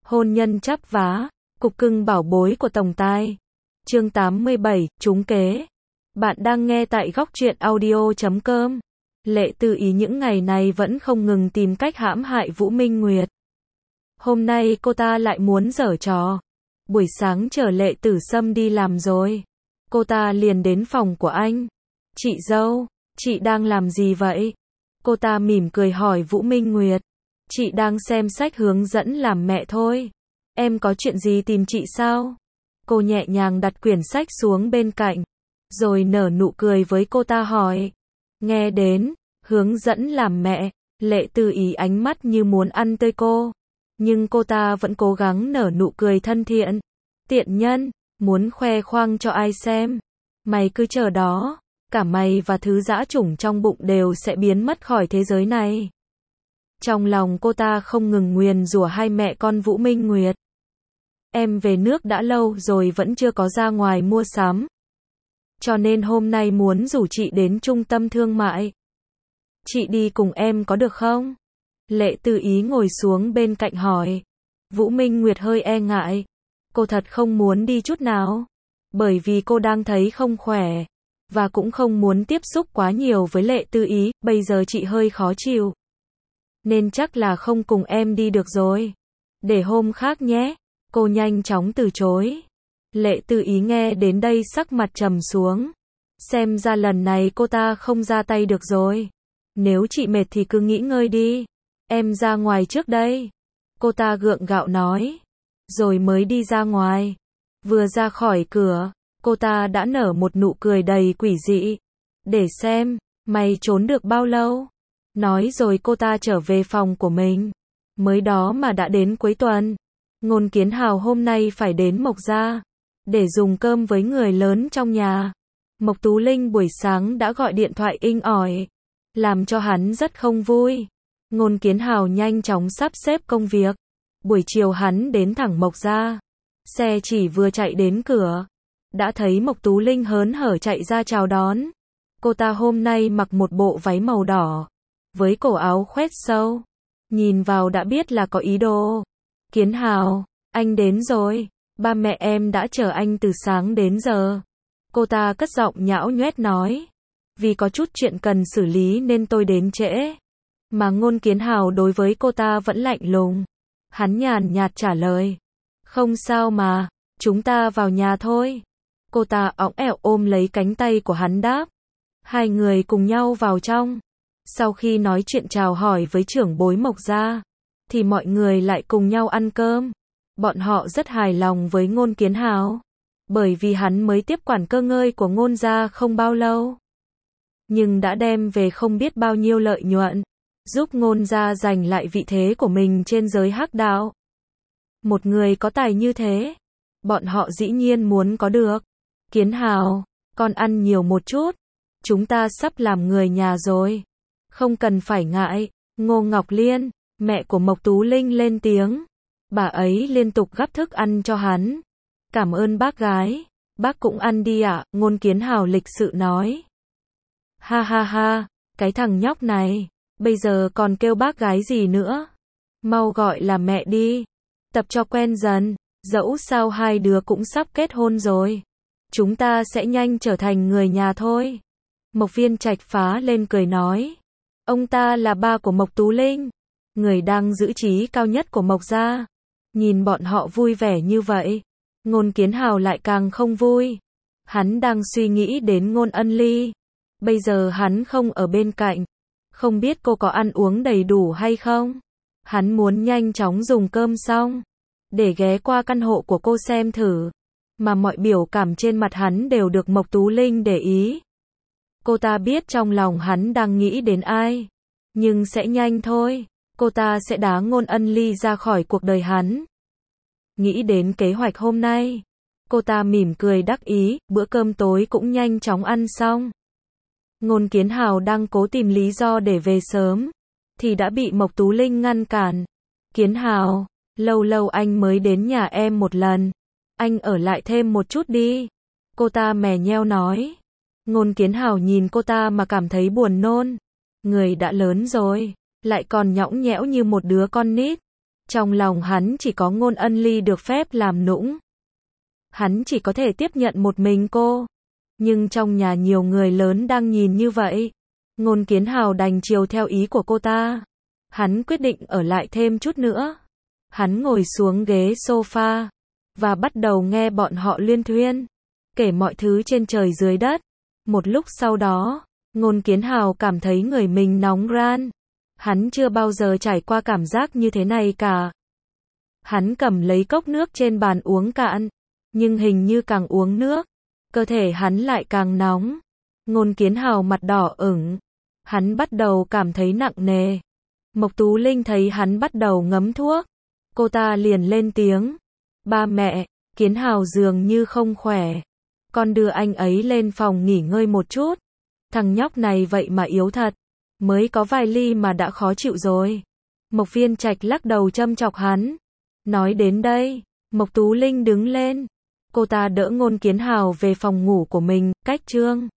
Hôn nhân chắp vá, cục cưng bảo bối của tổng tài. Chương 87, trúng kế. Bạn đang nghe tại góc truyện audio.com. Lệ Tư Ý những ngày này vẫn không ngừng tìm cách hãm hại Vũ Minh Nguyệt. Hôm nay cô ta lại muốn giở trò. Buổi sáng chở Lệ Tử Sâm đi làm rồi, cô ta liền đến phòng của anh. Chị dâu, chị đang làm gì vậy? Cô ta mỉm cười hỏi Vũ Minh Nguyệt. Chị đang xem sách hướng dẫn làm mẹ thôi. Em có chuyện gì tìm chị sao? Cô nhẹ nhàng đặt quyển sách xuống bên cạnh, rồi nở nụ cười với cô ta hỏi. Nghe đến hướng dẫn làm mẹ, Lệ Tư Ý ánh mắt như muốn ăn tươi cô. Nhưng cô ta vẫn cố gắng nở nụ cười thân thiện. Tiện nhân, muốn khoe khoang cho ai xem? Mày cứ chờ đó, cả mày và thứ dã chủng trong bụng đều sẽ biến mất khỏi thế giới này. Trong lòng cô ta không ngừng nguyền rủa hai mẹ con Vũ Minh Nguyệt. Em về nước đã lâu rồi vẫn chưa có ra ngoài mua sắm, cho nên hôm nay muốn rủ chị đến trung tâm thương mại. Chị đi cùng em có được không? Lệ Tư Ý ngồi xuống bên cạnh hỏi. Vũ Minh Nguyệt hơi e ngại. Cô thật không muốn đi chút nào, bởi vì cô đang thấy không khỏe, và cũng không muốn tiếp xúc quá nhiều với Lệ Tư Ý. Bây giờ chị hơi khó chịu, nên chắc là không cùng em đi được rồi. Để hôm khác nhé. Cô nhanh chóng từ chối. Lệ Tư Ý nghe đến đây sắc mặt trầm xuống. Xem ra lần này cô ta không ra tay được rồi. Nếu chị mệt thì cứ nghỉ ngơi đi. Em ra ngoài trước đây. Cô ta gượng gạo nói. Rồi mới đi ra ngoài. Vừa ra khỏi cửa, cô ta đã nở một nụ cười đầy quỷ dị. Để xem, mày trốn được bao lâu? Nói rồi cô ta trở về phòng của mình. Mới đó mà đã đến cuối tuần. Ngôn Kiến Hào hôm nay phải đến Mộc Gia để dùng cơm với người lớn trong nhà. Mộc Tú Linh buổi sáng đã gọi điện thoại inh ỏi, làm cho hắn rất không vui. Ngôn Kiến Hào nhanh chóng sắp xếp công việc. Buổi chiều hắn đến thẳng Mộc Gia. Xe chỉ vừa chạy đến cửa, đã thấy Mộc Tú Linh hớn hở chạy ra chào đón. Cô ta hôm nay mặc một bộ váy màu đỏ, với cổ áo khoét sâu. Nhìn vào đã biết là có ý đồ. Kiến Hào, anh đến rồi. Ba mẹ em đã chờ anh từ sáng đến giờ. Cô ta cất giọng nhão nhoét nói. Vì có chút chuyện cần xử lý nên tôi đến trễ. Mà Ngôn Kiến Hào đối với cô ta vẫn lạnh lùng. Hắn nhàn nhạt trả lời. Không sao mà, chúng ta vào nhà thôi. Cô ta õng ẻo ôm lấy cánh tay của hắn đáp. Hai người cùng nhau vào trong. Sau khi nói chuyện chào hỏi với trưởng bối Mộc Gia, thì mọi người lại cùng nhau ăn cơm. Bọn họ rất hài lòng với Ngôn Kiến Hào, bởi vì hắn mới tiếp quản cơ ngơi của Ngôn gia không bao lâu, nhưng đã đem về không biết bao nhiêu lợi nhuận, giúp Ngôn gia giành lại vị thế của mình trên giới hắc đạo. Một người có tài như thế, bọn họ dĩ nhiên muốn có được. Kiến Hào, con ăn nhiều một chút, chúng ta sắp làm người nhà rồi. Không cần phải ngại. Ngô Ngọc Liên, mẹ của Mộc Tú Linh lên tiếng. Bà ấy liên tục gắp thức ăn cho hắn. Cảm ơn bác gái. Bác cũng ăn đi ạ, Ngôn Kiến Hào lịch sự nói. Ha ha ha, cái thằng nhóc này, bây giờ còn kêu bác gái gì nữa? Mau gọi là mẹ đi. Tập cho quen dần, dẫu sao hai đứa cũng sắp kết hôn rồi. Chúng ta sẽ nhanh trở thành người nhà thôi. Mộc Viên Trạch phá lên cười nói. Ông ta là ba của Mộc Tú Linh, người đang giữ trí cao nhất của Mộc Gia. Nhìn bọn họ vui vẻ như vậy, Ngôn Kiến Hào lại càng không vui. Hắn đang suy nghĩ đến Ngôn Ân Ly. Bây giờ hắn không ở bên cạnh, không biết cô có ăn uống đầy đủ hay không. Hắn muốn nhanh chóng dùng cơm xong, để ghé qua căn hộ của cô xem thử. Mà mọi biểu cảm trên mặt hắn đều được Mộc Tú Linh để ý. Cô ta biết trong lòng hắn đang nghĩ đến ai. Nhưng sẽ nhanh thôi. Cô ta sẽ đá Ngôn Ân Ly ra khỏi cuộc đời hắn. Nghĩ đến kế hoạch hôm nay, cô ta mỉm cười đắc ý. Bữa cơm tối cũng nhanh chóng ăn xong. Ngôn Kiến Hào đang cố tìm lý do để về sớm, thì đã bị Mộc Tú Linh ngăn cản. Kiến Hào, lâu lâu anh mới đến nhà em một lần. Anh ở lại thêm một chút đi. Cô ta mè nheo nói. Ngôn Kiến Hào nhìn cô ta mà cảm thấy buồn nôn. Người đã lớn rồi, lại còn nhõng nhẽo như một đứa con nít. Trong lòng hắn chỉ có Ngôn Ân Ly được phép làm nũng. Hắn chỉ có thể tiếp nhận một mình cô. Nhưng trong nhà nhiều người lớn đang nhìn như vậy. Ngôn Kiến Hào đành chiều theo ý của cô ta. Hắn quyết định ở lại thêm chút nữa. Hắn ngồi xuống ghế sofa và bắt đầu nghe bọn họ luyên thuyên, kể mọi thứ trên trời dưới đất. Một lúc sau đó, Ngôn Kiến Hào cảm thấy người mình nóng ran. Hắn chưa bao giờ trải qua cảm giác như thế này cả. Hắn cầm lấy cốc nước trên bàn uống cạn, nhưng hình như càng uống nước, cơ thể hắn lại càng nóng. Ngôn Kiến Hào mặt đỏ ửng, hắn bắt đầu cảm thấy nặng nề. Mộc Tú Linh thấy hắn bắt đầu ngấm thuốc, cô ta liền lên tiếng, ba mẹ, Kiến Hào dường như không khỏe, con đưa anh ấy lên phòng nghỉ ngơi một chút. Thằng nhóc này vậy mà yếu thật, mới có vài ly mà đã khó chịu rồi. Mộc Viên Trạch lắc đầu châm chọc hắn. Nói đến đây, Mộc Tú Linh đứng lên. Cô ta đỡ Ngôn Kiến Hào về phòng ngủ của mình, cách Trương